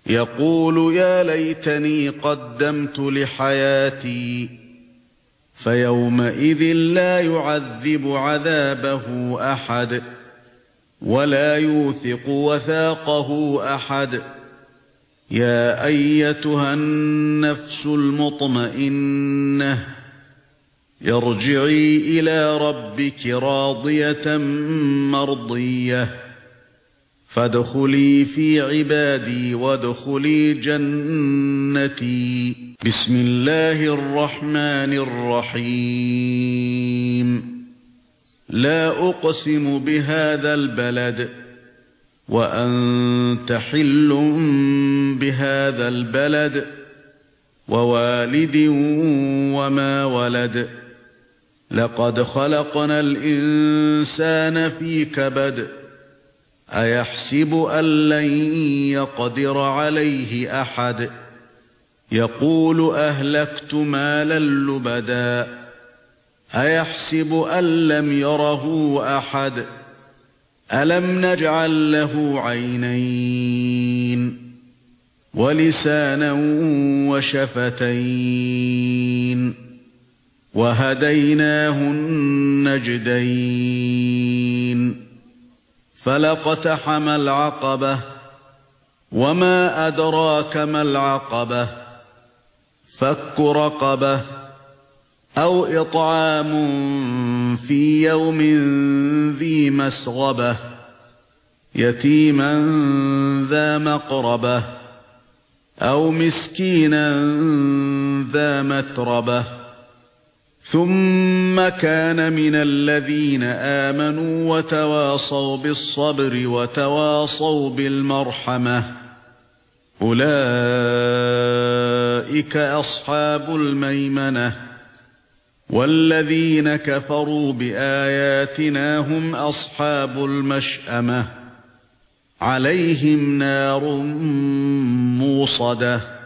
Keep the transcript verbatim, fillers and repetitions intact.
يقول يا ليتني قدمت لحياتي فيومئذ لا يعذب عذابه أحد ولا يوثق وثاقه أحد. يا أيتها النفس المطمئنة ارجعي إلى ربك راضية مرضية فادخلي في عبادي وادخلي جنتي. بسم الله الرحمن الرحيم. لا أقسم بهذا البلد وأنت حل بهذا البلد ووالد وما ولد. لقد خلقنا الإنسان في كبد أيحسب أن لن يقدر عليه أحد يقول أهلكت مالا لبدا أيحسب أن لم يره أحد ألم نجعل له عينين ولسانا وشفتين وهديناه النجدين فلاقتحم العقبة وما أدراك ما العقبة فك رقبة أو إطعام في يوم ذي مسغبة يتيما ذا مقربة أو مسكينا ذا متربة ثم كان من الذين آمنوا وتواصوا بالصبر وتواصوا بالمرحمة أولئك أصحاب الميمنة والذين كفروا بآياتنا هم أصحاب المشأمة عليهم نار موصدة